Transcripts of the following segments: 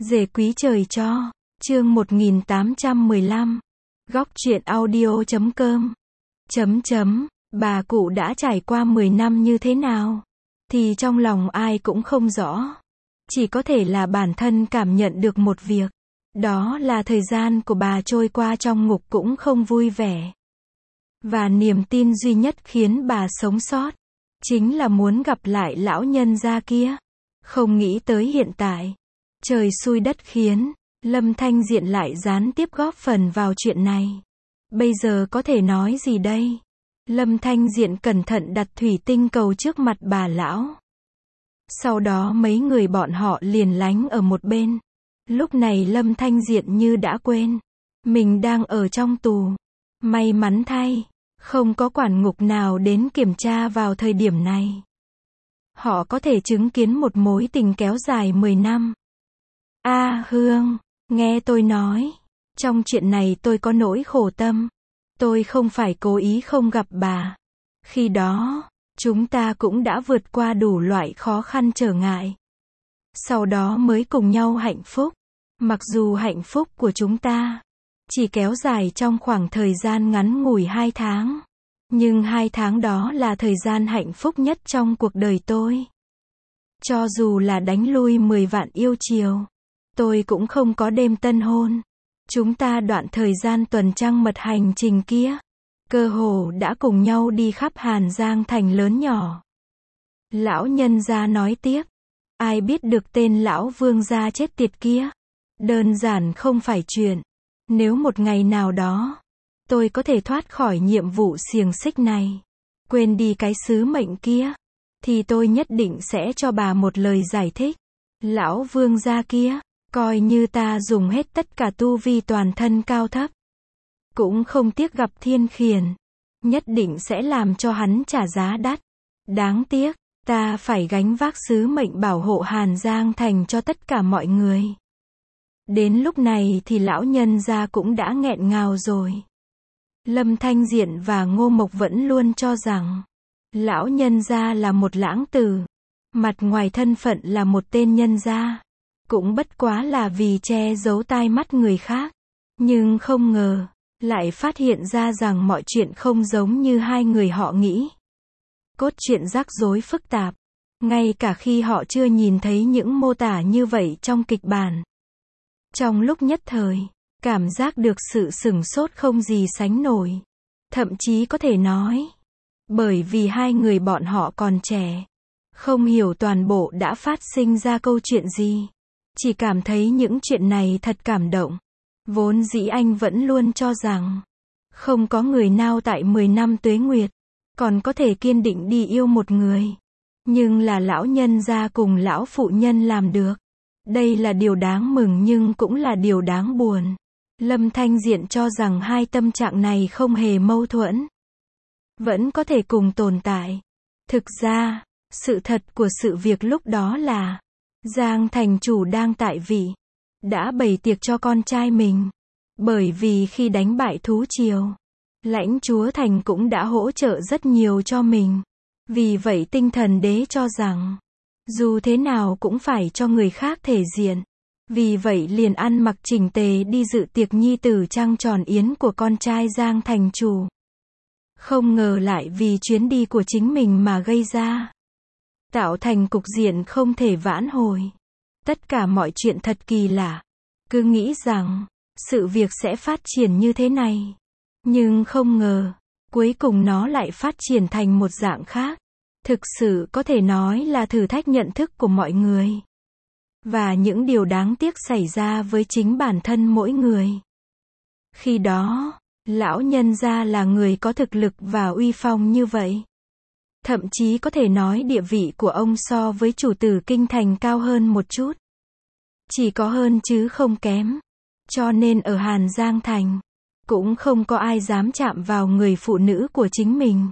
Dề quý trời cho. Chương 1815. Góc truyện audio.com. Bà cụ đã trải qua 10 năm như thế nào? Thì trong lòng ai cũng không rõ. Chỉ có thể là bản thân cảm nhận được một việc. Đó là thời gian của bà trôi qua trong ngục cũng không vui vẻ. Và niềm tin duy nhất khiến bà sống sót chính là muốn gặp lại lão nhân gia kia. Không nghĩ tới hiện tại, trời xui đất khiến, Lâm Thanh Diện lại gián tiếp góp phần vào chuyện này. Bây giờ có thể nói gì đây? Lâm Thanh Diện cẩn thận đặt thủy tinh cầu trước mặt bà lão. Sau đó mấy người bọn họ liền lánh ở một bên. Lúc này Lâm Thanh Diện như đã quên, mình đang ở trong tù. May mắn thay, không có quản ngục nào đến kiểm tra vào thời điểm này. Họ có thể chứng kiến một mối tình kéo dài 10 năm. Hương, nghe tôi nói, trong chuyện này tôi có nỗi khổ tâm. Tôi không phải cố ý không gặp bà. Khi đó, chúng ta cũng đã vượt qua đủ loại khó khăn trở ngại. Sau đó mới cùng nhau hạnh phúc. Mặc dù hạnh phúc của chúng ta chỉ kéo dài trong khoảng thời gian ngắn ngủi 2 tháng. Nhưng 2 tháng đó là thời gian hạnh phúc nhất trong cuộc đời tôi. Cho dù là đánh lui 10 vạn yêu chiều, tôi cũng không có đêm tân hôn. Chúng ta đoạn thời gian tuần trăng mật hành trình kia, cơ hồ đã cùng nhau đi khắp Hàn Giang thành lớn nhỏ. Lão nhân gia nói tiếp, ai biết được tên lão vương gia chết tiệt kia. Đơn giản không phải chuyện. Nếu một ngày nào đó, tôi có thể thoát khỏi nhiệm vụ xiềng xích này, quên đi cái sứ mệnh kia, thì tôi nhất định sẽ cho bà một lời giải thích. Lão vương gia kia, coi như ta dùng hết tất cả tu vi toàn thân cao thấp, cũng không tiếc gặp thiên khiển, nhất định sẽ làm cho hắn trả giá đắt. Đáng tiếc, ta phải gánh vác sứ mệnh bảo hộ Hàn Giang thành cho tất cả mọi người. Đến lúc này thì lão nhân gia cũng đã nghẹn ngào rồi. Lâm Thanh Diện và Ngô Mộc vẫn luôn cho rằng lão nhân gia là một lãng tử, mặt ngoài thân phận là một tên nhân gia, cũng bất quá là vì che giấu tai mắt người khác. Nhưng không ngờ, lại phát hiện ra rằng mọi chuyện không giống như hai người họ nghĩ. Cốt truyện rắc rối phức tạp, ngay cả khi họ chưa nhìn thấy những mô tả như vậy trong kịch bản. Trong lúc nhất thời, cảm giác được sự sửng sốt không gì sánh nổi. Thậm chí có thể nói, bởi vì hai người bọn họ còn trẻ, không hiểu toàn bộ đã phát sinh ra câu chuyện gì. Chỉ cảm thấy những chuyện này thật cảm động. Vốn dĩ anh vẫn luôn cho rằng, không có người nào tại 10 năm tuế nguyệt, còn có thể kiên định đi yêu một người. Nhưng là lão nhân gia cùng lão phụ nhân làm được. Đây là điều đáng mừng nhưng cũng là điều đáng buồn. Lâm Thanh Diện cho rằng hai tâm trạng này không hề mâu thuẫn, vẫn có thể cùng tồn tại. Thực ra, sự thật của sự việc lúc đó là Giang thành chủ đang tại vị, đã bày tiệc cho con trai mình. Bởi vì khi đánh bại thú triều, lãnh chúa thành cũng đã hỗ trợ rất nhiều cho mình. Vì vậy tinh thần đế cho rằng, dù thế nào cũng phải cho người khác thể diện. Vì vậy liền ăn mặc chỉnh tề đi dự tiệc nhi tử trăng tròn yến của con trai Giang thành chủ. Không ngờ lại vì chuyến đi của chính mình mà gây ra, tạo thành cục diện không thể vãn hồi. Tất cả mọi chuyện thật kỳ lạ. Cứ nghĩ rằng, sự việc sẽ phát triển như thế này. Nhưng không ngờ, cuối cùng nó lại phát triển thành một dạng khác. Thực sự có thể nói là thử thách nhận thức của mọi người. Và những điều đáng tiếc xảy ra với chính bản thân mỗi người. Khi đó, lão nhân gia là người có thực lực và uy phong như vậy. Thậm chí có thể nói địa vị của ông so với chủ tử kinh thành cao hơn một chút. Chỉ có hơn chứ không kém. Cho nên ở Hàn Giang thành, cũng không có ai dám chạm vào người phụ nữ của chính mình.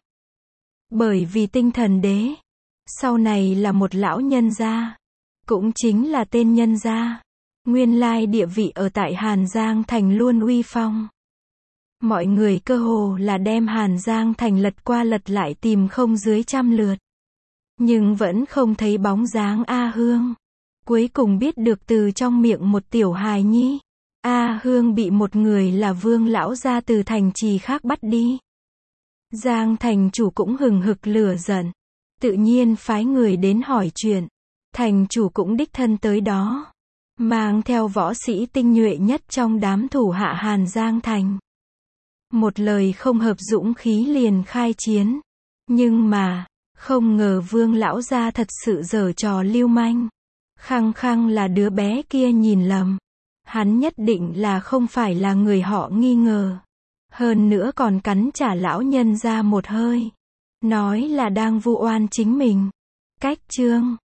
Bởi vì tinh thần đế, sau này là một lão nhân gia, cũng chính là tên nhân gia. Nguyên lai địa vị ở tại Hàn Giang thành luôn uy phong. Mọi người cơ hồ là đem Hàn Giang thành lật qua lật lại tìm không dưới 100 lượt. Nhưng vẫn không thấy bóng dáng A Hương. cuối cùng biết được từ trong miệng một tiểu hài nhi. A Hương bị một người là Vương lão gia từ thành trì khác bắt đi. Giang thành chủ cũng hừng hực lửa giận. Tự nhiên phái người đến hỏi chuyện. Thành chủ cũng đích thân tới đó. Mang theo võ sĩ tinh nhuệ nhất trong đám thủ hạ Hàn Giang thành. Một lời không hợp dũng khí liền khai chiến. Nhưng mà, không ngờ Vương lão gia thật sự giở trò lưu manh. Khăng khăng là đứa bé kia nhìn lầm. Hắn nhất định là không phải là người họ nghi ngờ. Hơn nữa còn cắn trả lão nhân ra một hơi. Nói là đang vu oan chính mình. Cách chương